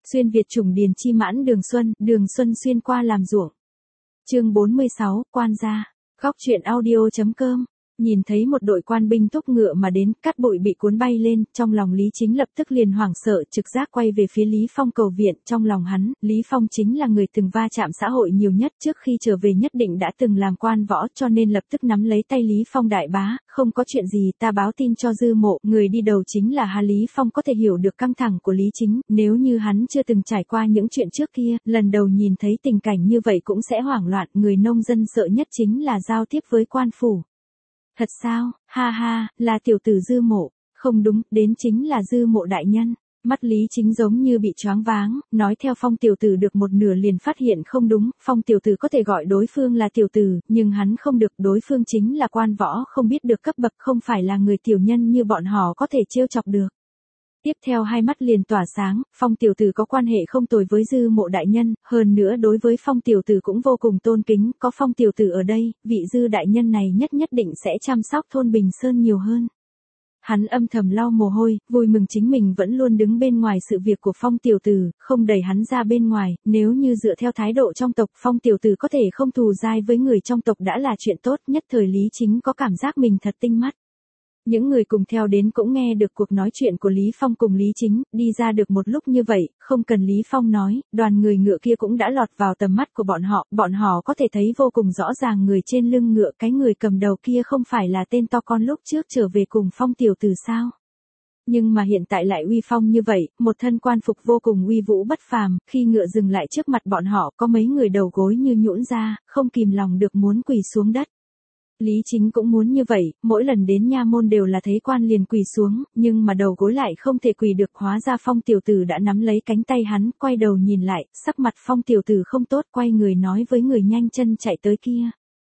Xuyên Việt chủng điền chi mãn đường xuân xuyên qua làm ruộng. Chương 46, quan gia. Góc truyện audio.com. Nhìn thấy một đội quan binh thúc ngựa mà đến, cát bụi bị cuốn bay lên, trong lòng Lý Chính lập tức liền hoảng sợ, trực giác quay về phía Lý Phong cầu viện. Trong lòng hắn, Lý Phong chính là người từng va chạm xã hội nhiều nhất, trước khi trở về nhất định đã từng làm quan võ, cho nên lập tức nắm lấy tay Lý Phong: đại bá, không có chuyện gì, ta báo tin cho Dư Mộ. Người đi đầu chính là Hà. Lý Phong có thể hiểu được căng thẳng của Lý Chính, nếu như hắn chưa từng trải qua những chuyện trước kia, lần đầu nhìn thấy tình cảnh như vậy cũng sẽ hoảng loạn. Người nông dân sợ nhất chính là giao tiếp với quan phủ. Thật sao, ha ha, là tiểu tử Dư Mộ, không đúng, đến chính là Dư Mộ đại nhân. Mắt Lý Chính giống như bị choáng váng, nói theo Phong tiểu tử được một nửa liền phát hiện không đúng, Phong tiểu tử có thể gọi đối phương là tiểu tử, nhưng hắn không được, đối phương chính là quan võ, không biết được cấp bậc, không phải là người tiểu nhân như bọn họ có thể trêu chọc được. Tiếp theo hai mắt liền tỏa sáng, Phong tiểu tử có quan hệ không tồi với Dư Mộ đại nhân, hơn nữa đối với Phong tiểu tử cũng vô cùng tôn kính, có Phong tiểu tử ở đây, vị Dư đại nhân này nhất định sẽ chăm sóc thôn Bình Sơn nhiều hơn. Hắn âm thầm lau mồ hôi, vui mừng chính mình vẫn luôn đứng bên ngoài sự việc của Phong tiểu tử, không đẩy hắn ra bên ngoài, nếu như dựa theo thái độ trong tộc, Phong tiểu tử có thể không thù dai với người trong tộc đã là chuyện tốt. Nhất thời Lý Chính có cảm giác mình thật tinh mắt. Những người cùng theo đến cũng nghe được cuộc nói chuyện của Lý Phong cùng Lý Chính, đi ra được một lúc như vậy, không cần Lý Phong nói, đoàn người ngựa kia cũng đã lọt vào tầm mắt của bọn họ có thể thấy vô cùng rõ ràng người trên lưng ngựa, cái người cầm đầu kia không phải là tên to con lúc trước trở về cùng Phong tiểu tử sao? Nhưng mà hiện tại lại uy phong như vậy, một thân quan phục vô cùng uy vũ bất phàm, khi ngựa dừng lại trước mặt bọn họ, có mấy người đầu gối như nhũn ra, không kìm lòng được muốn quỳ xuống đất. Lý Chính cũng muốn như vậy, mỗi lần đến nha môn đều là thấy quan liền quỳ xuống, nhưng mà đầu gối lại không thể quỳ được, hóa ra Phong tiểu tử đã nắm lấy cánh tay hắn, quay đầu nhìn lại, sắc mặt Phong tiểu tử không tốt, quay người nói với người nhanh chân chạy tới kia: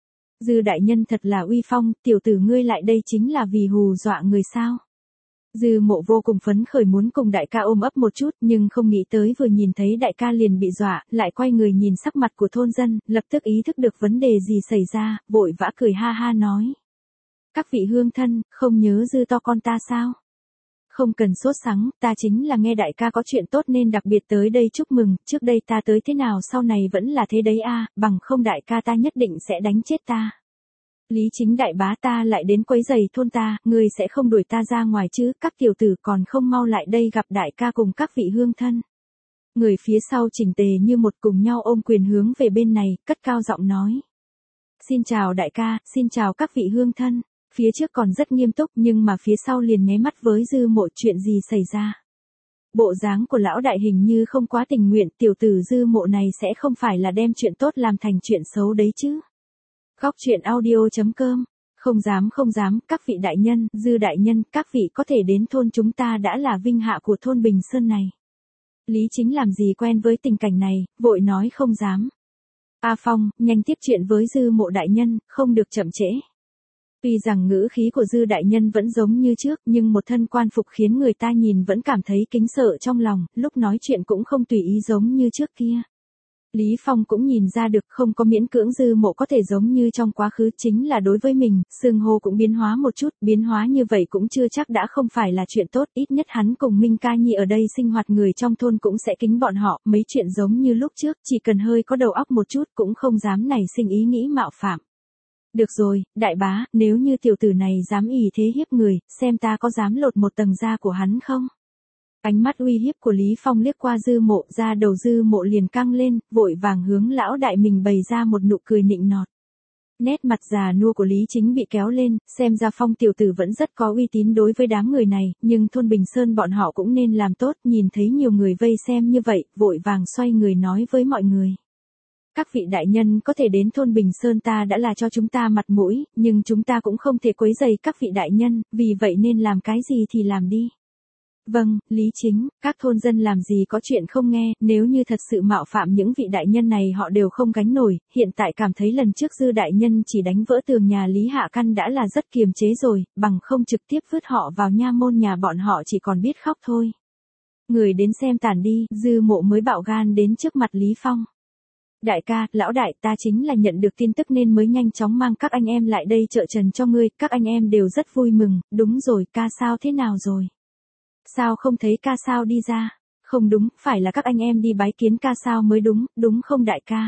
Dư đại nhân thật là uy phong, tiểu tử ngươi lại đây chính là vì hù dọa người sao? Dư Mộ vô cùng phấn khởi muốn cùng đại ca ôm ấp một chút, nhưng không nghĩ tới vừa nhìn thấy đại ca liền bị dọa, lại quay người nhìn sắc mặt của thôn dân, lập tức ý thức được vấn đề gì xảy ra, vội vã cười ha ha nói: các vị hương thân, không nhớ Dư to con ta sao? Không cần sốt sắng, ta chính là nghe đại ca có chuyện tốt nên đặc biệt tới đây chúc mừng, trước đây ta tới thế nào sau này vẫn là thế đấy a, bằng không đại ca ta nhất định sẽ đánh chết ta. Lý Chính đại bá, ta lại đến quấy giày thôn ta, ngươi sẽ không đuổi ta ra ngoài chứ? Các tiểu tử còn không mau lại đây gặp đại ca cùng các vị hương thân. Người phía sau chỉnh tề như một cùng nhau ôm quyền hướng về bên này, cất cao giọng nói: xin chào đại ca, xin chào các vị hương thân. Phía trước còn rất nghiêm túc nhưng mà phía sau liền nháy mắt với Dư Mộ, chuyện gì xảy ra? Bộ dáng của lão đại hình như không quá tình nguyện, tiểu tử Dư Mộ này sẽ không phải là đem chuyện tốt làm thành chuyện xấu đấy chứ? Góc truyện audio.com. Không dám, các vị đại nhân, Dư đại nhân, các vị có thể đến thôn chúng ta đã là vinh hạ của thôn Bình Sơn này. Lý Chính làm gì quen với tình cảnh này, vội nói không dám. A Phong, nhanh tiếp chuyện với Dư Mộ đại nhân, không được chậm trễ. Tuy rằng ngữ khí của Dư đại nhân vẫn giống như trước, nhưng một thân quan phục khiến người ta nhìn vẫn cảm thấy kính sợ trong lòng, lúc nói chuyện cũng không tùy ý giống như trước kia. Lý Phong cũng nhìn ra được, không có miễn cưỡng Dư Mộ có thể giống như trong quá khứ, chính là đối với mình, xưng hô cũng biến hóa một chút, biến hóa như vậy cũng chưa chắc đã không phải là chuyện tốt, ít nhất hắn cùng Minh Ca Nhi ở đây sinh hoạt, người trong thôn cũng sẽ kính bọn họ, mấy chuyện giống như lúc trước, chỉ cần hơi có đầu óc một chút cũng không dám nảy sinh ý nghĩ mạo phạm. Được rồi, đại bá, nếu như tiểu tử này dám ỷ thế hiếp người, xem ta có dám lột một tầng da của hắn không? Ánh mắt uy hiếp của Lý Phong liếc qua Dư Mộ, da đầu Dư Mộ liền căng lên, vội vàng hướng lão đại mình bày ra một nụ cười nịnh nọt. Nét mặt già nua của Lý Chính bị kéo lên, xem ra Phong tiểu tử vẫn rất có uy tín đối với đám người này, nhưng thôn Bình Sơn bọn họ cũng nên làm tốt, nhìn thấy nhiều người vây xem như vậy, vội vàng xoay người nói với mọi người: các vị đại nhân có thể đến thôn Bình Sơn ta đã là cho chúng ta mặt mũi, nhưng chúng ta cũng không thể quấy rầy các vị đại nhân, vì vậy nên làm cái gì thì làm đi. Vâng, Lý Chính, các thôn dân làm gì có chuyện không nghe, nếu như thật sự mạo phạm những vị đại nhân này họ đều không gánh nổi, hiện tại cảm thấy lần trước Dư đại nhân chỉ đánh vỡ tường nhà Lý Hạ Căn đã là rất kiềm chế rồi, bằng không trực tiếp vứt họ vào nha môn nhà bọn họ chỉ còn biết khóc thôi. Người đến xem tàn đi, Dư Mộ mới bạo gan đến trước mặt Lý Phong. Đại ca, lão đại, ta chính là nhận được tin tức nên mới nhanh chóng mang các anh em lại đây trợ trần cho ngươi, các anh em đều rất vui mừng. Đúng rồi, ca sao thế nào rồi? Sao không thấy ca sao đi ra? Không đúng, phải là các anh em đi bái kiến ca sao mới đúng, đúng không đại ca?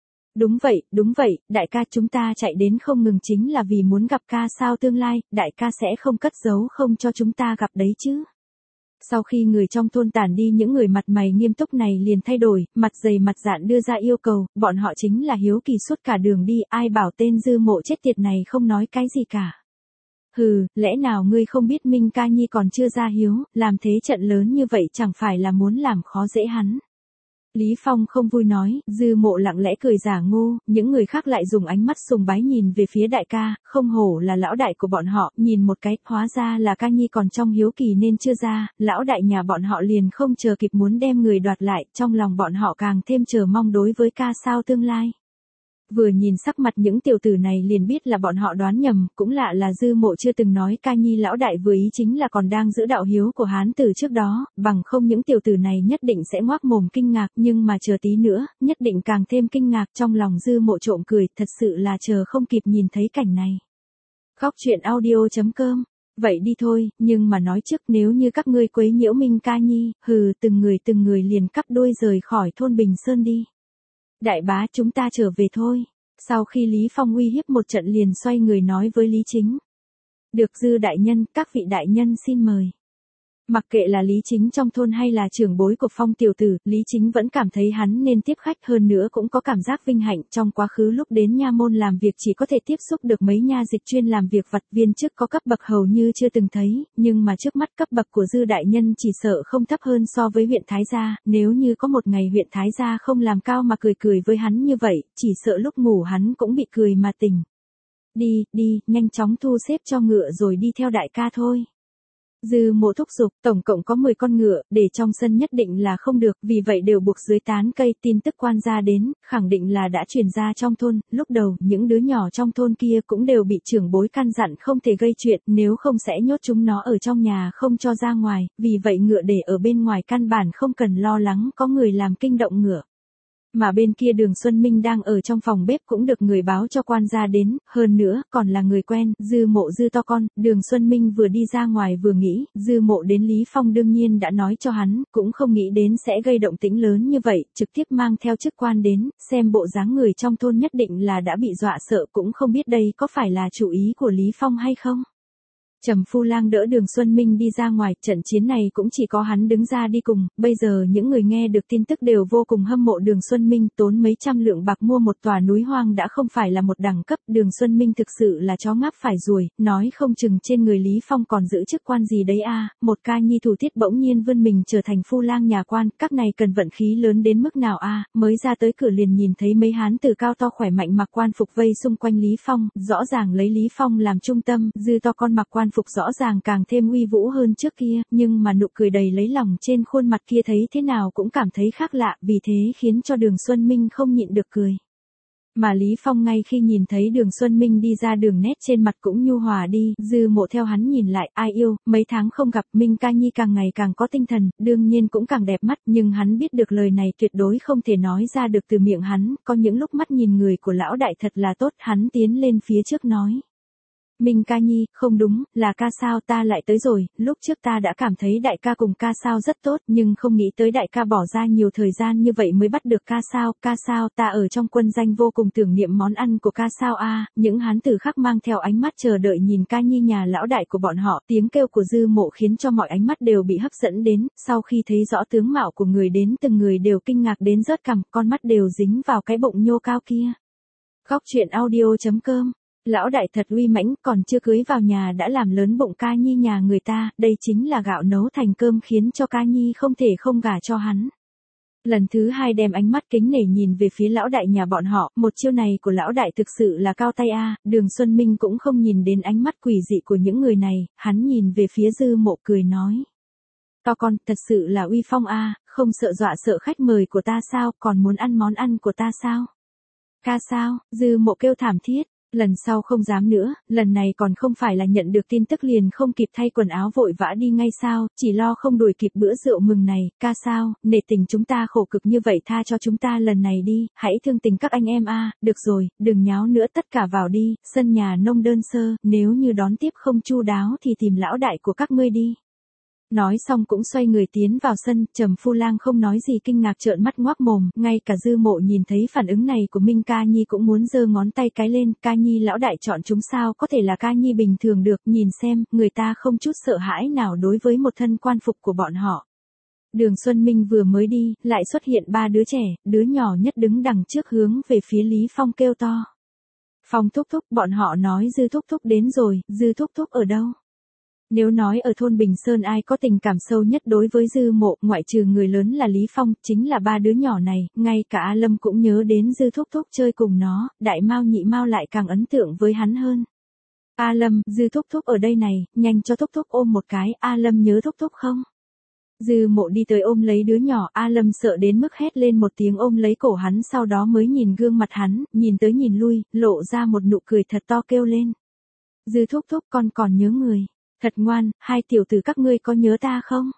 Đúng vậy, đại ca chúng ta chạy đến không ngừng chính là vì muốn gặp ca sao tương lai, đại ca sẽ không cất giấu không cho chúng ta gặp đấy chứ. Sau khi người trong thôn tản đi những người mặt mày nghiêm túc này liền thay đổi, mặt dày mặt dạn đưa ra yêu cầu, bọn họ chính là hiếu kỳ suốt cả đường đi, ai bảo tên Dư Mộ chết tiệt này không nói cái gì cả. Hừ, lẽ nào ngươi không biết Minh Ca Nhi còn chưa ra hiếu, làm thế trận lớn như vậy chẳng phải là muốn làm khó dễ hắn. Lý Phong không vui nói, Dư Mộ lặng lẽ cười giả ngu, những người khác lại dùng ánh mắt sùng bái nhìn về phía đại ca, không hổ là lão đại của bọn họ, nhìn một cái, hóa ra là Ca Nhi còn trong hiếu kỳ nên chưa ra, lão đại nhà bọn họ liền không chờ kịp muốn đem người đoạt lại, trong lòng bọn họ càng thêm chờ mong đối với ca sao tương lai. Vừa nhìn sắc mặt những tiểu tử này liền biết là bọn họ đoán nhầm, cũng lạ là Dư Mộ chưa từng nói Ca Nhi lão đại vừa ý chính là còn đang giữ đạo hiếu của hán tử trước đó, bằng không những tiểu tử này nhất định sẽ ngoác mồm kinh ngạc, nhưng mà chờ tí nữa, nhất định càng thêm kinh ngạc, trong lòng Dư Mộ trộm cười, thật sự là chờ không kịp nhìn thấy cảnh này. Khóc chuyện audio.com. Vậy đi thôi, nhưng mà nói trước nếu như các ngươi quấy nhiễu Minh Ca Nhi, hừ, từng người liền cắp đuôi rời khỏi thôn Bình Sơn đi. Đại bá chúng ta trở về thôi. Sau khi Lý Phong uy hiếp một trận liền xoay người nói với Lý Chính. Được Dư đại nhân, các vị đại nhân xin mời. Mặc kệ là Lý Chính trong thôn hay là trưởng bối của Phong tiểu tử, Lý Chính vẫn cảm thấy hắn nên tiếp khách, hơn nữa cũng có cảm giác vinh hạnh. Trong quá khứ lúc đến nha môn làm việc chỉ có thể tiếp xúc được mấy nha dịch chuyên làm việc vặt, viên chức có cấp bậc hầu như chưa từng thấy, nhưng mà trước mắt cấp bậc của Dư đại nhân chỉ sợ không thấp hơn so với huyện Thái Gia, nếu như có một ngày huyện Thái Gia không làm cao mà cười với hắn như vậy, chỉ sợ lúc ngủ hắn cũng bị cười mà tỉnh. Đi, nhanh chóng thu xếp cho ngựa rồi đi theo đại ca thôi. Dư Mộ thúc giục, tổng cộng có 10 con ngựa, để trong sân nhất định là không được, vì vậy đều buộc dưới tán cây. Tin tức quan gia đến, khẳng định là đã truyền ra trong thôn, lúc đầu những đứa nhỏ trong thôn kia cũng đều bị trưởng bối căn dặn không thể gây chuyện, nếu không sẽ nhốt chúng nó ở trong nhà không cho ra ngoài, vì vậy ngựa để ở bên ngoài căn bản không cần lo lắng có người làm kinh động ngựa. Mà bên kia Đường Xuân Minh đang ở trong phòng bếp cũng được người báo cho quan gia đến, hơn nữa, còn là người quen, Dư Mộ Dư to con, Đường Xuân Minh vừa đi ra ngoài vừa nghĩ, Dư Mộ đến Lý Phong đương nhiên đã nói cho hắn, cũng không nghĩ đến sẽ gây động tĩnh lớn như vậy, trực tiếp mang theo chức quan đến, xem bộ dáng người trong thôn nhất định là đã bị dọa sợ, cũng không biết đây có phải là chủ ý của Lý Phong hay không. Trầm Phu Lang đỡ Đường Xuân Minh đi ra ngoài, trận chiến này cũng chỉ có hắn đứng ra đi cùng, bây giờ những người nghe được tin tức đều vô cùng hâm mộ Đường Xuân Minh, tốn mấy trăm lượng bạc mua một tòa núi hoang đã không phải là một đẳng cấp, Đường Xuân Minh thực sự là chó ngáp phải ruồi, nói không chừng trên người Lý Phong còn giữ chức quan gì đấy a. Một ca nhi thủ tiết bỗng nhiên vươn mình trở thành Phu Lang nhà quan, các này cần vận khí lớn đến mức nào a, mới ra tới cửa liền nhìn thấy mấy hán tử cao to khỏe mạnh mặc quan phục vây xung quanh Lý Phong, rõ ràng lấy Lý Phong làm trung tâm, Dư to con mặc quan phục rõ ràng càng thêm uy vũ hơn trước kia, nhưng mà nụ cười đầy lấy lòng trên khuôn mặt kia thấy thế nào cũng cảm thấy khác lạ, vì thế khiến cho Đường Xuân Minh không nhịn được cười. Mà Lý Phong ngay khi nhìn thấy Đường Xuân Minh đi ra đường nét trên mặt cũng nhu hòa đi, Dư Mộ theo hắn nhìn lại, ai yêu, mấy tháng không gặp Minh Ca Nhi càng ngày càng có tinh thần, đương nhiên cũng càng đẹp mắt, nhưng hắn biết được lời này tuyệt đối không thể nói ra được từ miệng hắn, có những lúc mắt nhìn người của lão đại thật là tốt, hắn tiến lên phía trước nói. Minh Ca Nhi, không đúng, là ca sao ta lại tới rồi, lúc trước ta đã cảm thấy đại ca cùng ca sao rất tốt, nhưng không nghĩ tới đại ca bỏ ra nhiều thời gian như vậy mới bắt được ca sao ta ở trong quân danh vô cùng tưởng niệm món ăn của ca sao a. Những hán tử khác mang theo ánh mắt chờ đợi nhìn Ca Nhi nhà lão đại của bọn họ, tiếng kêu của Dư Mộ khiến cho mọi ánh mắt đều bị hấp dẫn đến, sau khi thấy rõ tướng mạo của người đến từng người đều kinh ngạc đến rớt cằm, con mắt đều dính vào cái bụng nhô cao kia. Khóc chuyện audio.com. Lão đại thật uy mãnh, còn chưa cưới vào nhà đã làm lớn bụng Ca Nhi nhà người ta, đây chính là gạo nấu thành cơm khiến cho Ca Nhi không thể không gả cho hắn. Lần thứ hai đem ánh mắt kính nể nhìn về phía lão đại nhà bọn họ, một chiêu này của lão đại thực sự là cao tay a. Đường Xuân Minh cũng không nhìn đến ánh mắt quỷ dị của những người này, hắn nhìn về phía Dư Mộ cười nói. To con, thật sự là uy phong a, không sợ dọa sợ khách mời của ta sao, còn muốn ăn món ăn của ta sao? Ca sao? Dư Mộ kêu thảm thiết. Lần sau không dám nữa, lần này còn không phải là nhận được tin tức liền không kịp thay quần áo vội vã đi ngay sao, chỉ lo không đuổi kịp bữa rượu mừng này, ca sao, nể tình chúng ta khổ cực như vậy tha cho chúng ta lần này đi, hãy thương tình các anh em a. Được rồi, đừng nháo nữa tất cả vào đi, sân nhà nông đơn sơ, nếu như đón tiếp không chu đáo thì tìm lão đại của các ngươi đi. Nói xong cũng xoay người tiến vào sân, Trầm Phu Lang không nói gì kinh ngạc trợn mắt ngoác mồm, ngay cả Dư Mộ nhìn thấy phản ứng này của Minh Ca Nhi cũng muốn giơ ngón tay cái lên, Ca Nhi lão đại chọn chúng sao có thể là Ca Nhi bình thường được, nhìn xem, người ta không chút sợ hãi nào đối với một thân quan phục của bọn họ. Đường Xuân Minh vừa mới đi, lại xuất hiện 3 đứa trẻ, đứa nhỏ nhất đứng đằng trước hướng về phía Lý Phong kêu to. Phong thúc thúc, bọn họ nói Dư thúc thúc đến rồi, Dư thúc thúc ở đâu? Nếu nói ở thôn Bình Sơn ai có tình cảm sâu nhất đối với Dư Mộ, ngoại trừ người lớn là Lý Phong, chính là 3 đứa nhỏ này, ngay cả A Lâm cũng nhớ đến Dư thúc thúc chơi cùng nó, Đại Mao Nhị Mao lại càng ấn tượng với hắn hơn. A Lâm, Dư thúc thúc ở đây này, nhanh cho thúc thúc ôm một cái, A Lâm nhớ thúc thúc không? Dư Mộ đi tới ôm lấy đứa nhỏ, A Lâm sợ đến mức hét lên một tiếng ôm lấy cổ hắn, sau đó mới nhìn gương mặt hắn, nhìn tới nhìn lui, lộ ra một nụ cười thật to kêu lên. Dư thúc thúc con còn nhớ người. Thật ngoan, hai tiểu tử các ngươi có nhớ ta không?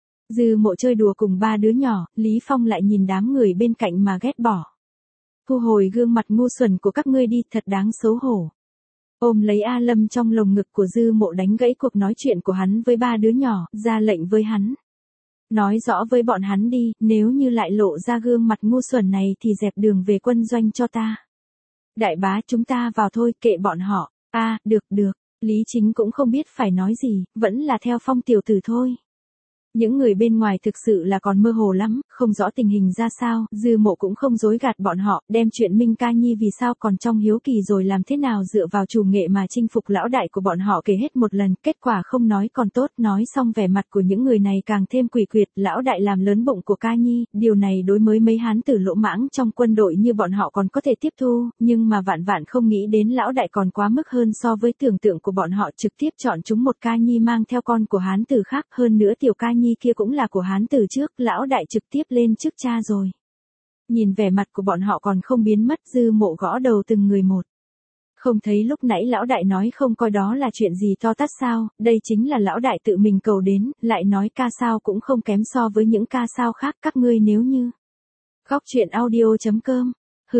Dư Mộ chơi đùa cùng 3 đứa nhỏ, Lý Phong lại nhìn đám người bên cạnh mà ghét bỏ. Thu hồi gương mặt ngu xuẩn của các ngươi đi, thật đáng xấu hổ. Ôm lấy A Lâm trong lồng ngực của Dư Mộ đánh gãy cuộc nói chuyện của hắn với 3 đứa nhỏ, ra lệnh với hắn. Nói rõ với bọn hắn đi, nếu như lại lộ ra gương mặt ngu xuẩn này thì dẹp đường về quân doanh cho ta. Đại bá chúng ta vào thôi, kệ bọn họ. Được. Lý Chính cũng không biết phải nói gì, vẫn là theo Phong tiểu tử thôi. Những người bên ngoài thực sự là còn mơ hồ lắm, không rõ tình hình ra sao, Dư Mộ cũng không dối gạt bọn họ, đem chuyện Minh Ca Nhi vì sao còn trong hiếu kỳ rồi làm thế nào dựa vào chủ nghệ mà chinh phục lão đại của bọn họ kể hết một lần, kết quả không nói còn tốt, nói xong vẻ mặt của những người này càng thêm quỷ quyệt, lão đại làm lớn bụng của Ca Nhi, điều này đối với mấy hán tử lỗ mãng trong quân đội như bọn họ còn có thể tiếp thu, nhưng mà vạn vạn không nghĩ đến lão đại còn quá mức hơn so với tưởng tượng của bọn họ, trực tiếp chọn chúng một Ca Nhi mang theo con của hán tử khác, hơn nữa tiểu Ca Nhi kia cũng là của hán tử trước, lão đại trực tiếp lên trước cha rồi. Nhìn vẻ mặt của bọn họ còn không biến mất, Dư Mộ gõ đầu từng người một. Không thấy lúc nãy lão đại nói không coi đó là chuyện gì to tát sao, đây chính là lão đại tự mình cầu đến, lại nói ca sao cũng không kém so với những ca sao khác, các ngươi nếu như. Góc truyện audio.com,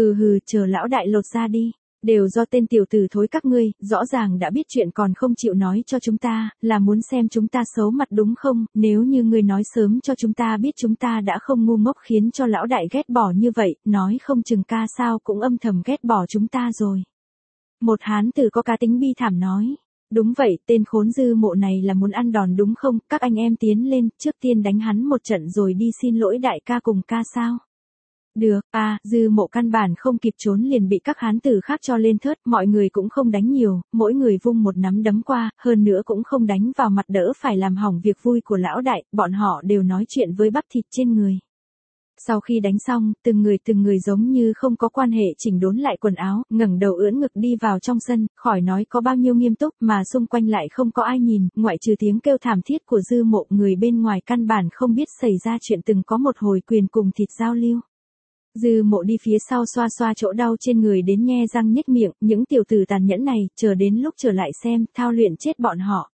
chờ lão đại lột ra đi. Đều do tên tiểu tử thối các ngươi, rõ ràng đã biết chuyện còn không chịu nói cho chúng ta, là muốn xem chúng ta xấu mặt đúng không, nếu như ngươi nói sớm cho chúng ta biết chúng ta đã không ngu ngốc khiến cho lão đại ghét bỏ như vậy, nói không chừng ca sao cũng âm thầm ghét bỏ chúng ta rồi. Một hán tử có cá tính bi thảm nói, đúng vậy, tên khốn Dư Mộ này là muốn ăn đòn đúng không, các anh em tiến lên, trước tiên đánh hắn một trận rồi đi xin lỗi đại ca cùng ca sao. Được, Dư Mộ căn bản không kịp trốn liền bị các hán tử khác cho lên thớt, mọi người cũng không đánh nhiều, mỗi người vung một nắm đấm qua, hơn nữa cũng không đánh vào mặt đỡ phải làm hỏng việc vui của lão đại, bọn họ đều nói chuyện với bắp thịt trên người. Sau khi đánh xong, từng người giống như không có quan hệ chỉnh đốn lại quần áo, ngẩng đầu ưỡn ngực đi vào trong sân, khỏi nói có bao nhiêu nghiêm túc mà xung quanh lại không có ai nhìn, ngoại trừ tiếng kêu thảm thiết của Dư Mộ, người bên ngoài căn bản không biết xảy ra chuyện từng có một hồi quyền cùng thịt giao lưu. Dư Mộ đi phía sau xoa xoa chỗ đau trên người đến nhe răng nhếch miệng, những tiểu tử tàn nhẫn này, chờ đến lúc trở lại xem, thao luyện chết bọn họ.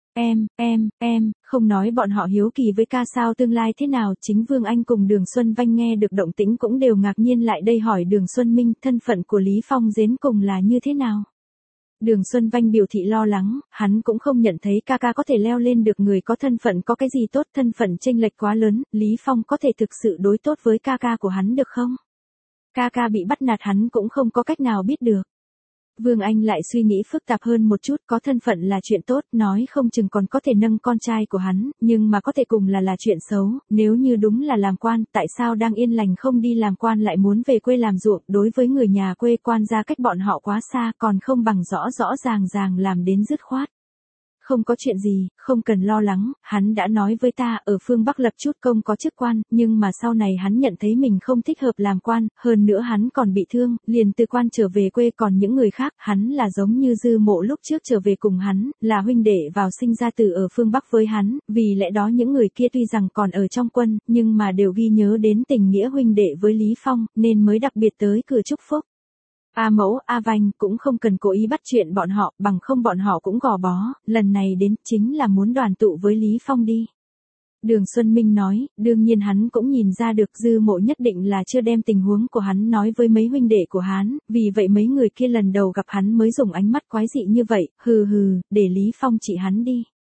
Không nói bọn họ hiếu kỳ với ca sao tương lai thế nào, chính Vương Anh cùng Đường Xuân Vanh nghe được động tĩnh cũng đều ngạc nhiên lại đây hỏi Đường Xuân Minh, thân phận của Lý Phong đến cùng là như thế nào. Đường Xuân Vanh biểu thị lo lắng, hắn cũng không nhận thấy ca ca có thể leo lên được người có thân phận có cái gì tốt, thân phận chênh lệch quá lớn, Lý Phong có thể thực sự đối tốt với ca ca của hắn được không? Ca ca bị bắt nạt hắn cũng không có cách nào biết được. Vương Anh lại suy nghĩ phức tạp hơn một chút, có thân phận là chuyện tốt, nói không chừng còn có thể nâng con trai của hắn, nhưng mà có thể cùng là chuyện xấu, nếu như đúng là làm quan, tại sao đang yên lành không đi làm quan lại muốn về quê làm ruộng, đối với người nhà quê quan gia cách bọn họ quá xa, còn không bằng rõ ràng làm đến dứt khoát. Không có chuyện gì, không cần lo lắng, hắn đã nói với ta, ở phương Bắc lập chút công có chức quan, nhưng mà sau này hắn nhận thấy mình không thích hợp làm quan, hơn nữa hắn còn bị thương, liền từ quan trở về quê, còn những người khác, hắn là giống như Dư Mộ lúc trước trở về cùng hắn, là huynh đệ vào sinh ra tử ở phương Bắc với hắn, vì lẽ đó những người kia tuy rằng còn ở trong quân, nhưng mà đều ghi nhớ đến tình nghĩa huynh đệ với Lý Phong, nên mới đặc biệt tới cửa chúc phúc. A Mẫu, A Vanh cũng không cần cố ý bắt chuyện bọn họ, bằng không bọn họ cũng gò bó, lần này đến chính là muốn đoàn tụ với Lý Phong đi. Đường Xuân Minh nói, đương nhiên hắn cũng nhìn ra được Dư Mộ nhất định là chưa đem tình huống của hắn nói với mấy huynh đệ của hắn, vì vậy mấy người kia lần đầu gặp hắn mới dùng ánh mắt quái dị như vậy, để Lý Phong trị hắn đi.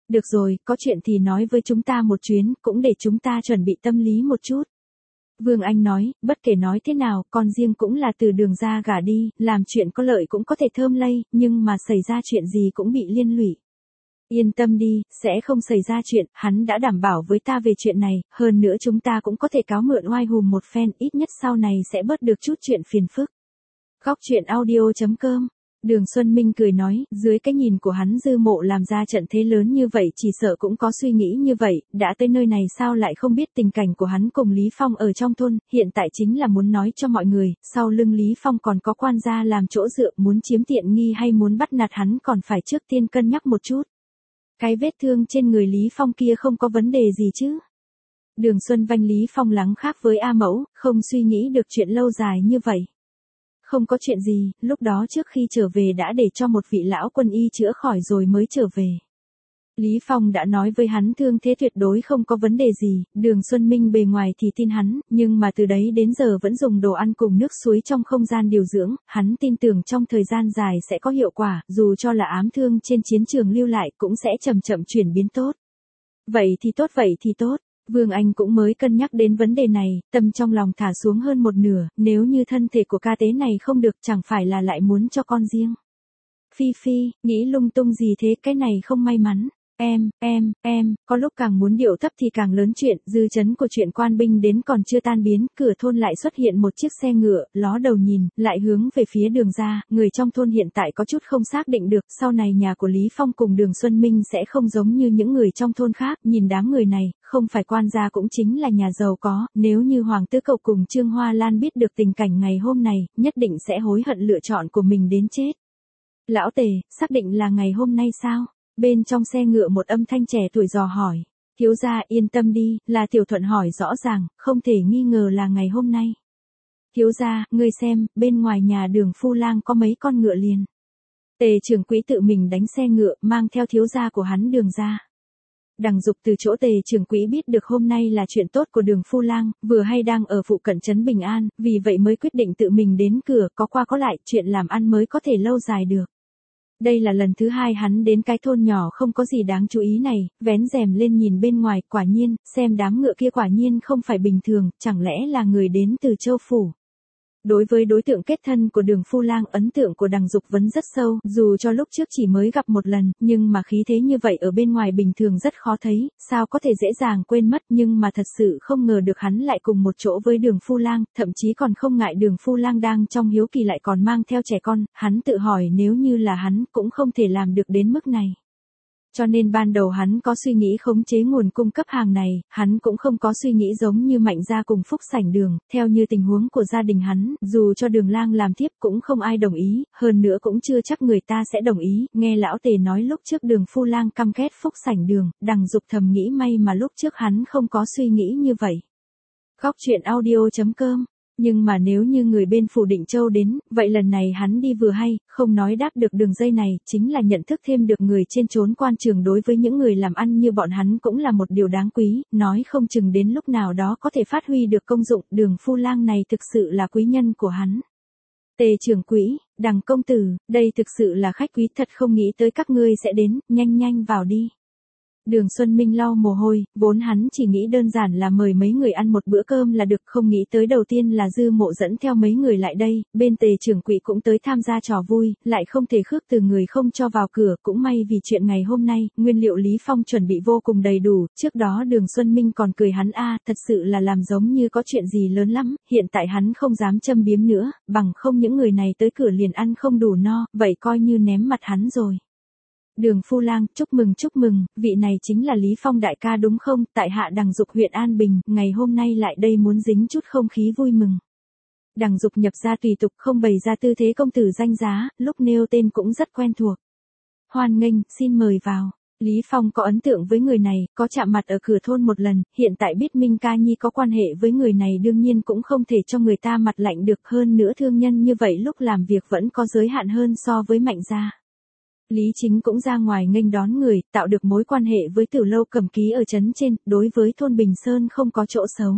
Được rồi, có chuyện thì nói với chúng ta một chuyến, cũng để chúng ta chuẩn bị tâm lý một chút. Vương Anh nói, bất kể nói thế nào, con riêng cũng là từ Đường ra gả đi, làm chuyện có lợi cũng có thể thơm lây, nhưng mà xảy ra chuyện gì cũng bị liên lụy. Yên tâm đi, sẽ không xảy ra chuyện, hắn đã đảm bảo với ta về chuyện này, hơn nữa chúng ta cũng có thể cáo mượn oai hùm một phen, ít nhất sau này sẽ bớt được chút chuyện phiền phức. Góc truyện audio.com. Đường Xuân Minh cười nói, dưới cái nhìn của hắn Dư Mộ làm ra trận thế lớn như vậy chỉ sợ cũng có suy nghĩ như vậy, đã tới nơi này sao lại không biết tình cảnh của hắn cùng Lý Phong ở trong thôn, hiện tại chính là muốn nói cho mọi người, sau lưng Lý Phong còn có quan gia làm chỗ dựa, muốn chiếm tiện nghi hay muốn bắt nạt hắn còn phải trước tiên cân nhắc một chút. Cái vết thương trên người Lý Phong kia không có vấn đề gì chứ? Đường Xuân Vanh Lý Phong lắng khác với A Mẫu, không suy nghĩ được chuyện lâu dài như vậy. Không có chuyện gì, lúc đó trước khi trở về đã để cho một vị lão quân y chữa khỏi rồi mới trở về. Lý Phong đã nói với hắn thương thế tuyệt đối không có vấn đề gì, Đường Xuân Minh bề ngoài thì tin hắn, nhưng mà từ đấy đến giờ vẫn dùng đồ ăn cùng nước suối trong không gian điều dưỡng, hắn tin tưởng trong thời gian dài sẽ có hiệu quả, dù cho là ám thương trên chiến trường lưu lại cũng sẽ chậm chậm chuyển biến tốt. Vậy thì tốt. Vương Anh cũng mới cân nhắc đến vấn đề này, tâm trong lòng thả xuống hơn một nửa, nếu như thân thể của ca tế này không được chẳng phải là lại muốn cho con riêng. Phi, nghĩ lung tung gì thế, cái này không may mắn. Em, có lúc càng muốn điệu thấp thì càng lớn chuyện, dư chấn của chuyện quan binh đến còn chưa tan biến, cửa thôn lại xuất hiện một chiếc xe ngựa, ló đầu nhìn, lại hướng về phía Đường ra, người trong thôn hiện tại có chút không xác định được, sau này nhà của Lý Phong cùng Đường Xuân Minh sẽ không giống như những người trong thôn khác, nhìn đám người này, không phải quan gia cũng chính là nhà giàu có, nếu như Hoàng Tứ Cậu cùng Trương Hoa Lan biết được tình cảnh ngày hôm này, nhất định sẽ hối hận lựa chọn của mình đến chết. Lão Tề, xác định là ngày hôm nay sao? Bên trong xe ngựa một âm thanh trẻ tuổi dò hỏi. Thiếu gia yên tâm đi, là Tiểu Thuận hỏi rõ ràng, không thể nghi ngờ là ngày hôm nay. Thiếu gia, ngươi xem, bên ngoài nhà Đường Phu Lang có mấy con ngựa liền. Tề trưởng quỹ tự mình đánh xe ngựa, mang theo thiếu gia của hắn Đường ra. Đằng Dục từ chỗ Tề trưởng quỹ biết được hôm nay là chuyện tốt của Đường Phu Lang, vừa hay đang ở phụ cận trấn Bình An, vì vậy mới quyết định tự mình đến cửa, có qua có lại, chuyện làm ăn mới có thể lâu dài được. Đây là lần thứ hai hắn đến cái thôn nhỏ không có gì đáng chú ý này, vén rèm lên nhìn bên ngoài, quả nhiên, xem đám ngựa kia quả nhiên không phải bình thường, chẳng lẽ là người đến từ Châu Phủ. Đối với đối tượng kết thân của Đường Phu Lang, ấn tượng của Đằng Dục vẫn rất sâu, dù cho lúc trước chỉ mới gặp một lần, nhưng mà khí thế như vậy ở bên ngoài bình thường rất khó thấy, sao có thể dễ dàng quên mất, nhưng mà thật sự không ngờ được hắn lại cùng một chỗ với Đường Phu Lang, thậm chí còn không ngại Đường Phu Lang đang trong hiếu kỳ lại còn mang theo trẻ con, hắn tự hỏi nếu như là hắn cũng không thể làm được đến mức này. Cho nên ban đầu hắn có suy nghĩ khống chế nguồn cung cấp hàng này, hắn cũng không có suy nghĩ giống như Mạnh gia cùng Phúc Sảnh Đường, theo như tình huống của gia đình hắn, dù cho Đường Lang làm thiếp cũng không ai đồng ý, hơn nữa cũng chưa chắc người ta sẽ đồng ý, nghe lão Tề nói lúc trước Đường Phu Lang căm ghét Phúc Sảnh Đường, Đằng Dục thầm nghĩ may mà lúc trước hắn không có suy nghĩ như vậy. Góc truyện audio.com. Nhưng mà nếu như người bên Phủ Định Châu đến, vậy lần này hắn đi vừa hay, không nói đáp được đường dây này, chính là nhận thức thêm được người trên chốn quan trường đối với những người làm ăn như bọn hắn cũng là một điều đáng quý, nói không chừng đến lúc nào đó có thể phát huy được công dụng, Đường Phu Lang này thực sự là quý nhân của hắn. Tề trưởng quỹ, Đằng công tử, đây thực sự là khách quý, thật không nghĩ tới các ngươi sẽ đến, nhanh vào đi. Đường Xuân Minh lau mồ hôi, vốn hắn chỉ nghĩ đơn giản là mời mấy người ăn một bữa cơm là được, không nghĩ tới đầu tiên là Dư Mộ dẫn theo mấy người lại đây, bên Tề trưởng quỹ cũng tới tham gia trò vui, lại không thể khước từ người không cho vào cửa, cũng may vì chuyện ngày hôm nay, nguyên liệu Lý Phong chuẩn bị vô cùng đầy đủ, trước đó Đường Xuân Minh còn cười hắn thật sự là làm giống như có chuyện gì lớn lắm, hiện tại hắn không dám châm biếm nữa, bằng không những người này tới cửa liền ăn không đủ no, vậy coi như ném mặt hắn rồi. Đường Phu Lang, chúc mừng, vị này chính là Lý Phong đại ca đúng không, tại hạ Đằng Dục huyện An Bình, ngày hôm nay lại đây muốn dính chút không khí vui mừng. Đằng Dục nhập ra tùy tục không bày ra tư thế công tử danh giá, lúc nêu tên cũng rất quen thuộc. Hoan nghênh, xin mời vào. Lý Phong có ấn tượng với người này, có chạm mặt ở cửa thôn một lần, hiện tại biết Minh Ca Nhi có quan hệ với người này đương nhiên cũng không thể cho người ta mặt lạnh được, hơn nữa thương nhân như vậy lúc làm việc vẫn có giới hạn hơn so với Mạnh gia. Lý Chính cũng ra ngoài nghênh đón người, tạo được mối quan hệ với Tử Lâu Cầm Ký ở trấn trên, đối với thôn Bình Sơn không có chỗ xấu.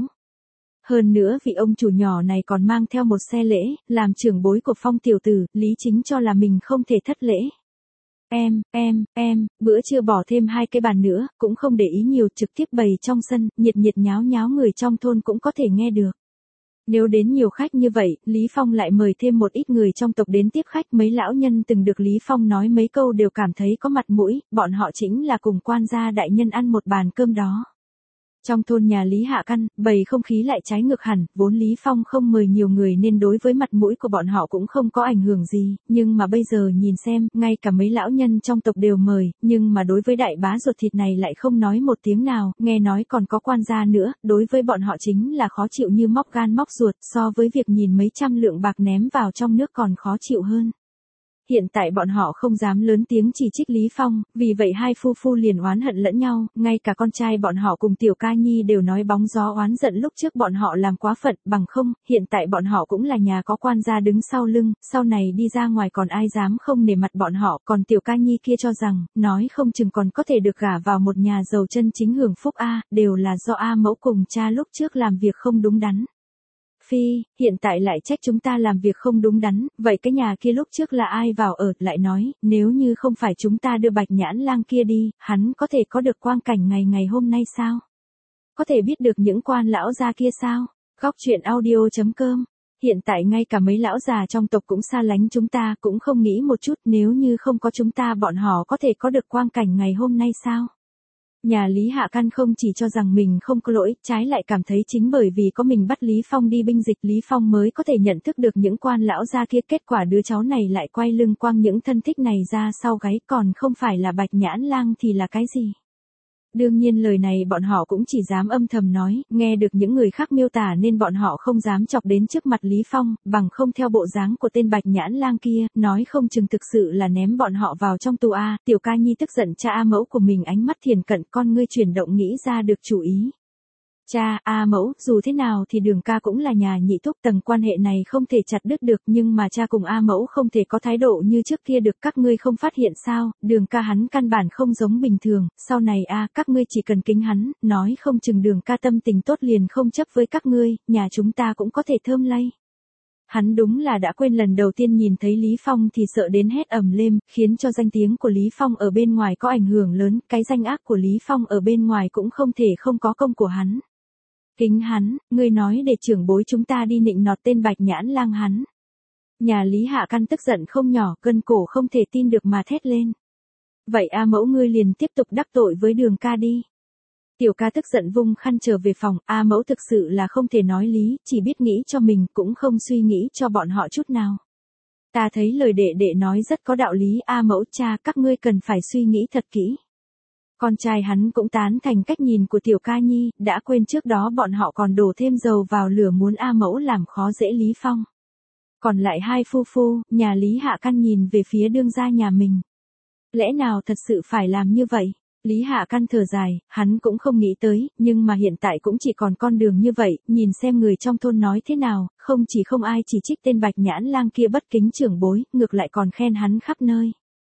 Hơn nữa vị ông chủ nhỏ này còn mang theo một xe lễ, làm trưởng bối của Phong tiểu tử, Lý Chính cho là mình không thể thất lễ. bữa trưa bỏ thêm 2 cái bàn nữa, cũng không để ý nhiều, trực tiếp bày trong sân, nhiệt nhiệt nháo nháo người trong thôn cũng có thể nghe được. Nếu đến nhiều khách như vậy, Lý Phong lại mời thêm một ít người trong tộc đến tiếp khách, mấy lão nhân từng được Lý Phong nói mấy câu đều cảm thấy có mặt mũi, bọn họ chính là cùng quan gia đại nhân ăn một bàn cơm đó. Trong thôn nhà Lý Hạ Căn, bầy không khí lại trái ngược hẳn, vốn Lý Phong không mời nhiều người nên đối với mặt mũi của bọn họ cũng không có ảnh hưởng gì, nhưng mà bây giờ nhìn xem, ngay cả mấy lão nhân trong tộc đều mời, nhưng mà đối với đại bá ruột thịt này lại không nói một tiếng nào, nghe nói còn có quan gia nữa, đối với bọn họ chính là khó chịu như móc gan móc ruột, so với việc nhìn mấy trăm lượng bạc ném vào trong nước còn khó chịu hơn. Hiện tại bọn họ không dám lớn tiếng chỉ trích Lý Phong, vì vậy hai phu phu liền oán hận lẫn nhau, ngay cả con trai bọn họ cùng Tiểu Ca Nhi đều nói bóng gió oán giận lúc trước bọn họ làm quá phận, bằng không, hiện tại bọn họ cũng là nhà có quan gia đứng sau lưng, sau này đi ra ngoài còn ai dám không nể mặt bọn họ, còn Tiểu Ca Nhi kia cho rằng, nói không chừng còn có thể được gả vào một nhà giàu chân chính hưởng phúc đều là do mẫu cùng cha lúc trước làm việc không đúng đắn. Phi, hiện tại lại trách chúng ta làm việc không đúng đắn, vậy cái nhà kia lúc trước là ai vào ở, lại nói, nếu như không phải chúng ta đưa Bạch Nhãn Lang kia đi, hắn có thể có được quang cảnh ngày hôm nay sao? Có thể biết được những quan lão gia kia sao? Góc truyện audio.com. Hiện tại ngay cả mấy lão già trong tộc cũng xa lánh chúng ta, cũng không nghĩ một chút nếu như không có chúng ta bọn họ có thể có được quang cảnh ngày hôm nay sao? Nhà Lý Hạ Căn không chỉ cho rằng mình không có lỗi, trái lại cảm thấy chính bởi vì có mình bắt Lý Phong đi binh dịch Lý Phong mới có thể nhận thức được những quan lão gia kia, kết quả đứa cháu này lại quay lưng quăng những thân thích này ra sau gáy, còn không phải là Bạch Nhãn Lang thì là cái gì? Đương nhiên lời này bọn họ cũng chỉ dám âm thầm nói, nghe được những người khác miêu tả nên bọn họ không dám chọc đến trước mặt Lý Phong, bằng không theo bộ dáng của tên Bạch Nhãn Lang kia, nói không chừng thực sự là ném bọn họ vào trong tù Tiểu Ca Nhi tức giận cha mẫu của mình, ánh mắt thiền cận, con ngươi chuyển động nghĩ ra được chủ ý. Cha, mẫu, dù thế nào thì Đường ca cũng là nhà nhị thúc, tầng quan hệ này không thể chặt đứt được, nhưng mà cha cùng mẫu không thể có thái độ như trước kia được, các ngươi không phát hiện sao? Đường ca hắn căn bản không giống bình thường, sau này các ngươi chỉ cần kính hắn, nói không chừng Đường ca tâm tình tốt liền không chấp với các ngươi, nhà chúng ta cũng có thể thơm lây. Hắn đúng là đã quên lần đầu tiên nhìn thấy Lý Phong thì sợ đến hét ầm lên, khiến cho danh tiếng của Lý Phong ở bên ngoài có ảnh hưởng lớn, cái danh ác của Lý Phong ở bên ngoài cũng không thể không có công của hắn. Kính hắn, ngươi nói để trưởng bối chúng ta đi nịnh nọt tên Bạch Nhãn Lang hắn. Nhà Lý Hạ Căn tức giận không nhỏ, cơn cổ không thể tin được mà thét lên. Vậy mẫu ngươi liền tiếp tục đắc tội với Đường ca đi. Tiểu ca tức giận vung khăn trở về phòng, mẫu thực sự là không thể nói lý, chỉ biết nghĩ cho mình, cũng không suy nghĩ cho bọn họ chút nào. Ta thấy lời đệ đệ nói rất có đạo lý, mẫu cha, các ngươi cần phải suy nghĩ thật kỹ. Con trai hắn cũng tán thành cách nhìn của Tiểu Ca Nhi, đã quên trước đó bọn họ còn đổ thêm dầu vào lửa muốn mẫu làm khó dễ Lý Phong. Còn lại hai phu phu, nhà Lý Hạ Căn nhìn về phía đương gia nhà mình. Lẽ nào thật sự phải làm như vậy? Lý Hạ Căn thở dài, hắn cũng không nghĩ tới, nhưng mà hiện tại cũng chỉ còn con đường như vậy, nhìn xem người trong thôn nói thế nào, không chỉ không ai chỉ trích tên Bạch Nhãn Lang kia bất kính trưởng bối, ngược lại còn khen hắn khắp nơi.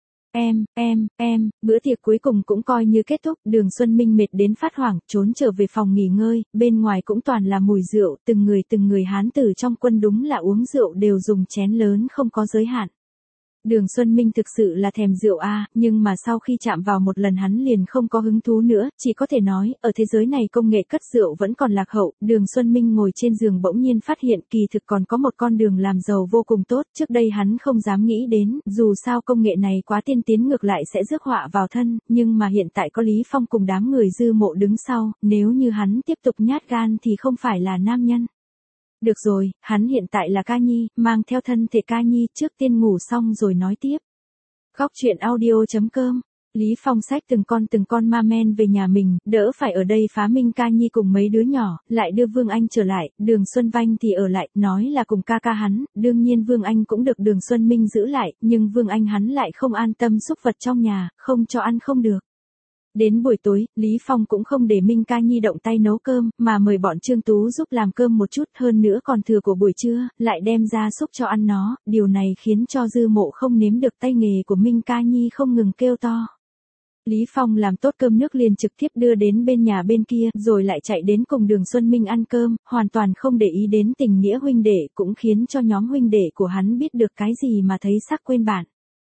Bữa tiệc cuối cùng cũng coi như kết thúc, Đường Xuân Minh mệt đến phát hoảng, trốn trở về phòng nghỉ ngơi, bên ngoài cũng toàn là mùi rượu, từng người hán tử trong quân đúng là uống rượu đều dùng chén lớn không có giới hạn. Đường Xuân Minh thực sự là thèm rượu nhưng mà sau khi chạm vào một lần hắn liền không có hứng thú nữa, chỉ có thể nói, ở thế giới này công nghệ cất rượu vẫn còn lạc hậu, Đường Xuân Minh ngồi trên giường bỗng nhiên phát hiện kỳ thực còn có một con đường làm giàu vô cùng tốt, trước đây hắn không dám nghĩ đến, dù sao công nghệ này quá tiên tiến ngược lại sẽ rước họa vào thân, nhưng mà hiện tại có Lý Phong cùng đám người dư mộ đứng sau, nếu như hắn tiếp tục nhát gan thì không phải là nam nhân. Được rồi, hắn hiện tại là Ca Nhi, mang theo thân thể Ca Nhi, trước tiên ngủ xong rồi nói tiếp. Góc truyện audio.com. Lý Phong xách từng con ma men về nhà mình, đỡ phải ở đây phá Minh Ca Nhi cùng mấy đứa nhỏ, lại đưa Vương Anh trở lại, Đường Xuân Vanh thì ở lại, nói là cùng ca hắn, đương nhiên Vương Anh cũng được Đường Xuân Minh giữ lại, nhưng Vương Anh hắn lại không an tâm xúc vật trong nhà, không cho ăn không được. Đến buổi tối, Lý Phong cũng không để Minh Ca Nhi động tay nấu cơm, mà mời bọn Trương Tú giúp làm cơm một chút, hơn nữa còn thừa của buổi trưa, lại đem ra xúc cho ăn nó, điều này khiến cho dư mộ không nếm được tay nghề của Minh Ca Nhi không ngừng kêu to. Lý Phong làm tốt cơm nước liền trực tiếp đưa đến bên nhà bên kia, rồi lại chạy đến cùng Đường Xuân Minh ăn cơm, hoàn toàn không để ý đến tình nghĩa huynh đệ, cũng khiến cho nhóm huynh đệ của hắn biết được cái gì mà thấy sắc quên bản.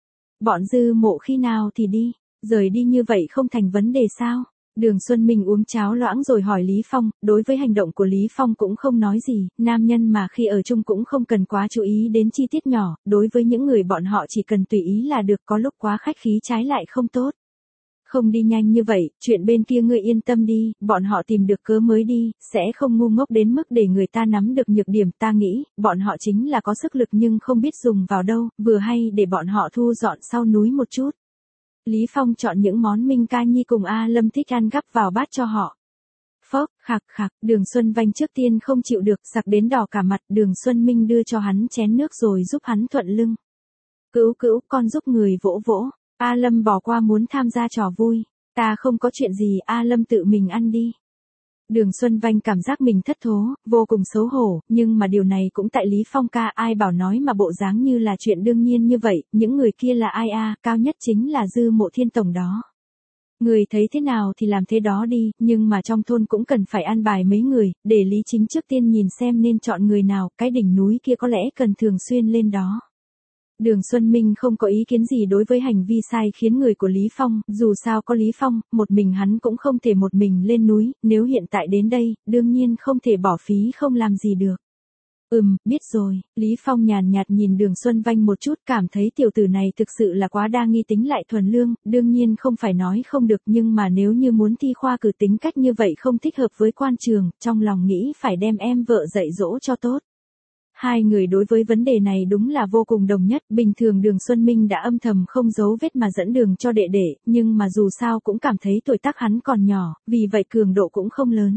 Bọn Dư Mộ khi nào thì đi, rời đi như vậy không thành vấn đề sao? Đường Xuân Minh uống cháo loãng rồi hỏi Lý Phong, đối với hành động của Lý Phong cũng không nói gì, nam nhân mà khi ở chung cũng không cần quá chú ý đến chi tiết nhỏ, đối với những người bọn họ chỉ cần tùy ý là được, có lúc quá khách khí trái lại không tốt. Không đi nhanh như vậy, chuyện bên kia ngươi yên tâm đi, bọn họ tìm được cớ mới đi, sẽ không ngu ngốc đến mức để người ta nắm được nhược điểm, ta nghĩ, bọn họ chính là có sức lực nhưng không biết dùng vào đâu, vừa hay để bọn họ thu dọn sau núi một chút. Lý Phong chọn những món Minh Ca Nhi cùng A Lâm thích ăn gắp vào bát cho họ. Phốc, khạc khạc, Đường Xuân Vanh trước tiên không chịu được, sặc đến đỏ cả mặt, Đường Xuân Minh đưa cho hắn chén nước rồi giúp hắn thuận lưng. Cữu cữu, con giúp người vỗ vỗ. A Lâm bỏ qua muốn tham gia trò vui. Ta không có chuyện gì, A Lâm tự mình ăn đi. Đường Xuân Vanh cảm giác mình thất thố, vô cùng xấu hổ, nhưng mà điều này cũng tại Lý Phong ca, ai bảo nói mà bộ dáng như là chuyện đương nhiên như vậy, những người kia là ai a, cao nhất chính là Dư Mộ Thiên tổng đó. Người thấy thế nào thì làm thế đó đi, nhưng mà trong thôn cũng cần phải an bài mấy người, để Lý Chính trước tiên nhìn xem nên chọn người nào, cái đỉnh núi kia có lẽ cần thường xuyên lên đó. Đường Xuân Minh không có ý kiến gì đối với hành vi sai khiến người của Lý Phong, dù sao có Lý Phong, một mình hắn cũng không thể một mình lên núi, nếu hiện tại đến đây, đương nhiên không thể bỏ phí không làm gì được. Biết rồi, Lý Phong nhàn nhạt nhìn Đường Xuân Vanh một chút, cảm thấy tiểu tử này thực sự là quá đa nghi tính lại thuần lương, đương nhiên không phải nói không được nhưng mà nếu như muốn thi khoa cử tính cách như vậy không thích hợp với quan trường, trong lòng nghĩ phải đem em vợ dạy dỗ cho tốt. Hai người đối với vấn đề này đúng là vô cùng đồng nhất, bình thường Đường Xuân Minh đã âm thầm không giấu vết mà dẫn đường cho đệ đệ, nhưng mà dù sao cũng cảm thấy tuổi tác hắn còn nhỏ, vì vậy cường độ cũng không lớn.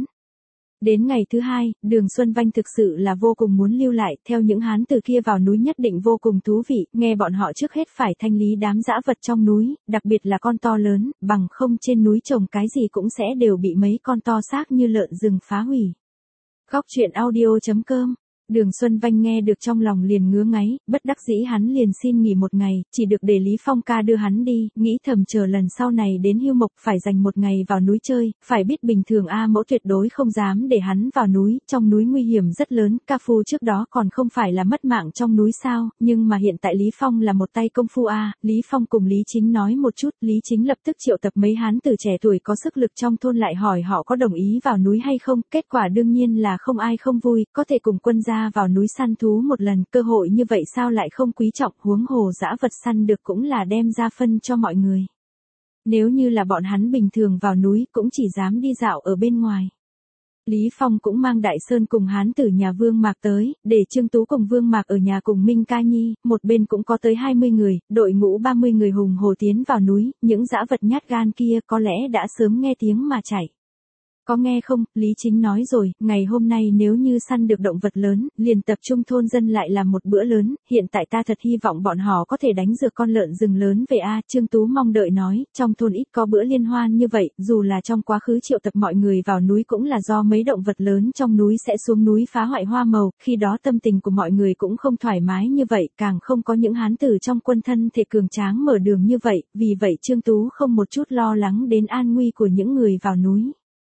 Đến ngày thứ hai, Đường Xuân Vanh thực sự là vô cùng muốn lưu lại, theo những hán từ kia vào núi nhất định vô cùng thú vị, nghe bọn họ trước hết phải thanh lý đám dã vật trong núi, đặc biệt là con to lớn, bằng không trên núi trồng cái gì cũng sẽ đều bị mấy con to xác như lợn rừng phá hủy. Góc truyện audio.com. Đường Xuân Vanh nghe được trong lòng liền ngứa ngáy, bất đắc dĩ hắn liền xin nghỉ một ngày, chỉ được để Lý Phong ca đưa hắn đi, nghĩ thầm chờ lần sau này đến Hưu Mộc phải dành một ngày vào núi chơi, phải biết bình thường A Mẫu tuyệt đối không dám để hắn vào núi, trong núi nguy hiểm rất lớn, ca phu trước đó còn không phải là mất mạng trong núi sao, nhưng mà hiện tại Lý Phong là một tay công phu A, Lý Phong cùng Lý Chính nói một chút, Lý Chính lập tức triệu tập mấy hán tử trẻ tuổi có sức lực trong thôn lại hỏi họ có đồng ý vào núi hay không, kết quả đương nhiên là không ai không vui, có thể cùng quân gia vào núi săn thú một lần, cơ hội như vậy sao lại không quý trọng, huống hồ dã vật săn được cũng là đem ra phân cho mọi người. Nếu như là bọn hắn bình thường vào núi cũng chỉ dám đi dạo ở bên ngoài. Lý Phong cũng mang Đại Sơn cùng hán tử nhà Vương Mạc tới, để Trương Tú cùng Vương Mạc ở nhà cùng Minh Ca Nhi, một bên cũng có tới 20 người, đội ngũ 30 người hùng hồ tiến vào núi, những dã vật nhát gan kia có lẽ đã sớm nghe tiếng mà chạy. Có nghe không, Lý Chính nói rồi, ngày hôm nay nếu như săn được động vật lớn, liền tập trung thôn dân lại làm một bữa lớn, hiện tại ta thật hy vọng bọn họ có thể đánh dược con lợn rừng lớn về a. Trương Tú mong đợi nói, trong thôn ít có bữa liên hoan như vậy, dù là trong quá khứ triệu tập mọi người vào núi cũng là do mấy động vật lớn trong núi sẽ xuống núi phá hoại hoa màu, khi đó tâm tình của mọi người cũng không thoải mái như vậy, càng không có những hán tử trong quân thân thể cường tráng mở đường như vậy, vì vậy Trương Tú không một chút lo lắng đến an nguy của những người vào núi.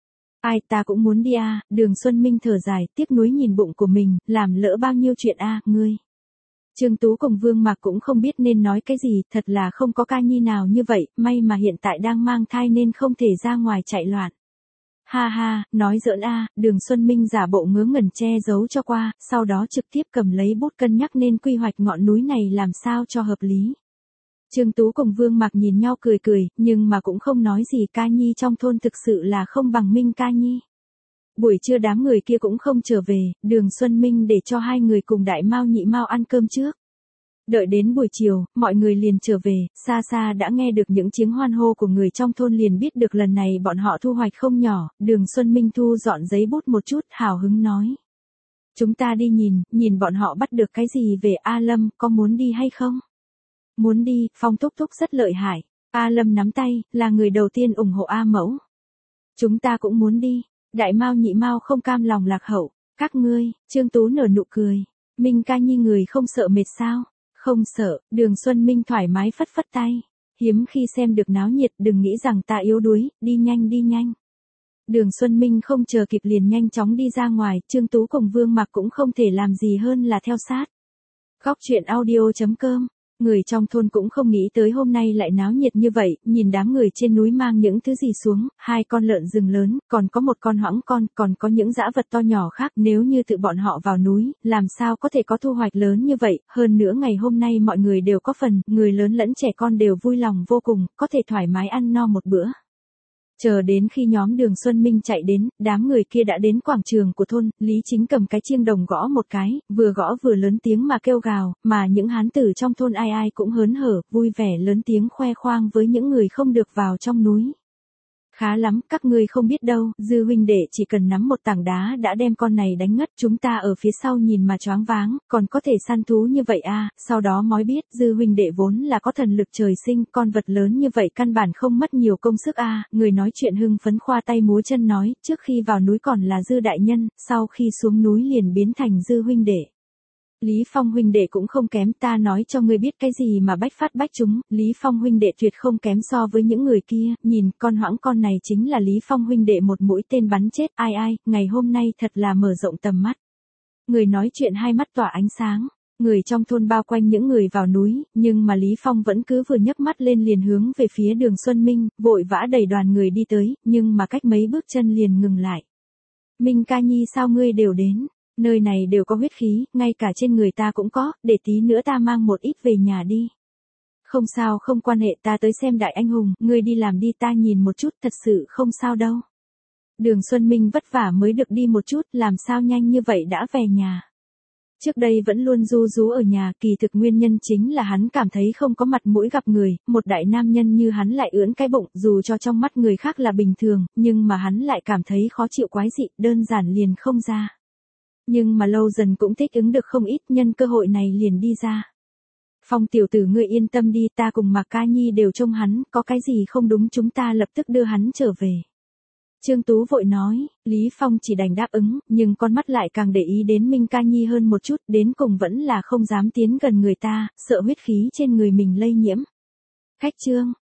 Ai ta cũng muốn đi a. Đường Xuân Minh thở dài, tiếc nuối nhìn bụng của mình, làm lỡ bao nhiêu chuyện a, ngươi. Trương Tú cùng Vương Mạc cũng không biết nên nói cái gì, thật là không có ca nhi nào như vậy, may mà hiện tại đang mang thai nên không thể ra ngoài chạy loạn. Ha ha, nói giỡn a. Đường Xuân Minh giả bộ ngớ ngẩn che giấu cho qua, sau đó trực tiếp cầm lấy bút cân nhắc nên quy hoạch ngọn núi này làm sao cho hợp lý. Trương Tú cùng Vương Mạc nhìn nhau cười cười, nhưng mà cũng không nói gì, ca nhi trong thôn thực sự là không bằng Minh Ca Nhi. Buổi trưa đám người kia cũng không trở về, Đường Xuân Minh để cho hai người cùng Đại Mao Nhị Mao ăn cơm trước. Đợi đến buổi chiều, mọi người liền trở về, xa xa đã nghe được những tiếng hoan hô của người trong thôn liền biết được lần này bọn họ thu hoạch không nhỏ, Đường Xuân Minh thu dọn giấy bút một chút, hào hứng nói. Chúng ta đi nhìn bọn họ bắt được cái gì về A Lâm, có muốn đi hay không? Muốn đi, Phong Thúc Thúc rất lợi hại. A Lâm nắm tay, là người đầu tiên ủng hộ A Mẫu. Chúng ta cũng muốn đi. Đại Mao Nhị Mao không cam lòng lạc hậu. Các ngươi, Trương Tú nở nụ cười. Minh Ca Nhi người không sợ mệt sao? Không sợ, Đường Xuân Minh thoải mái phất phất tay. Hiếm khi xem được náo nhiệt, đừng nghĩ rằng ta yếu đuối, đi nhanh đi nhanh. Đường Xuân Minh không chờ kịp liền nhanh chóng đi ra ngoài, Trương Tú cùng Vương Mạc cũng không thể làm gì hơn là theo sát. Góc truyện audio.com Người trong thôn cũng không nghĩ tới hôm nay lại náo nhiệt như vậy, nhìn đám người trên núi mang những thứ gì xuống, 2 con lợn rừng lớn, còn có một con hoãng con, còn có những dã vật to nhỏ khác, nếu như tự bọn họ vào núi, làm sao có thể có thu hoạch lớn như vậy, hơn nữa ngày hôm nay mọi người đều có phần, người lớn lẫn trẻ con đều vui lòng vô cùng, có thể thoải mái ăn no một bữa. Chờ đến khi nhóm Đường Xuân Minh chạy đến, đám người kia đã đến quảng trường của thôn, Lý Chính cầm cái chiêng đồng gõ một cái, vừa gõ vừa lớn tiếng mà kêu gào, mà những hán tử trong thôn ai ai cũng hớn hở, vui vẻ lớn tiếng khoe khoang với những người không được vào trong núi. Khá lắm, các ngươi không biết đâu, Dư huynh đệ chỉ cần nắm một tảng đá đã đem con này đánh ngất, chúng ta ở phía sau nhìn mà choáng váng, còn có thể săn thú như vậy à, sau đó mói biết, Dư huynh đệ vốn là có thần lực trời sinh, con vật lớn như vậy căn bản không mất nhiều công sức à, người nói chuyện hưng phấn khoa tay múa chân nói, trước khi vào núi còn là Dư đại nhân, sau khi xuống núi liền biến thành Dư huynh đệ. Lý Phong huynh đệ cũng không kém, ta nói cho ngươi biết cái gì mà bách phát bách chúng, Lý Phong huynh đệ tuyệt không kém so với những người kia, nhìn, con hoãng con này chính là Lý Phong huynh đệ một mũi tên bắn chết, ai ai, ngày hôm nay thật là mở rộng tầm mắt. Người nói chuyện hai mắt tỏa ánh sáng, người trong thôn bao quanh những người vào núi, nhưng mà Lý Phong vẫn cứ vừa nhấc mắt lên liền hướng về phía Đường Xuân Minh, vội vã đẩy đoàn người đi tới, nhưng mà cách mấy bước chân liền ngừng lại. Minh ca nhi sao ngươi đều đến? Nơi này đều có huyết khí, ngay cả trên người ta cũng có, để tí nữa ta mang một ít về nhà đi. Không sao, không quan hệ, ta tới xem đại anh hùng, ngươi đi làm đi, ta nhìn một chút, thật sự không sao đâu. Đường Xuân Minh vất vả mới được đi một chút, làm sao nhanh như vậy đã về nhà. Trước đây vẫn luôn ru rú ở nhà, kỳ thực nguyên nhân chính là hắn cảm thấy không có mặt mũi gặp người, một đại nam nhân như hắn lại ưỡn cái bụng, dù cho trong mắt người khác là bình thường, nhưng mà hắn lại cảm thấy khó chịu quái dị, đơn giản liền không ra. Nhưng mà lâu dần cũng thích ứng được không ít, nhân cơ hội này liền đi ra. Phong tiểu tử ngươi yên tâm đi, ta cùng Mạc Ca Nhi đều trông hắn, có cái gì không đúng chúng ta lập tức đưa hắn trở về. Trương Tú vội nói, Lý Phong chỉ đành đáp ứng, nhưng con mắt lại càng để ý đến Minh Ca Nhi hơn một chút, đến cùng vẫn là không dám tiến gần người ta, sợ huyết khí trên người mình lây nhiễm. Khách Trương,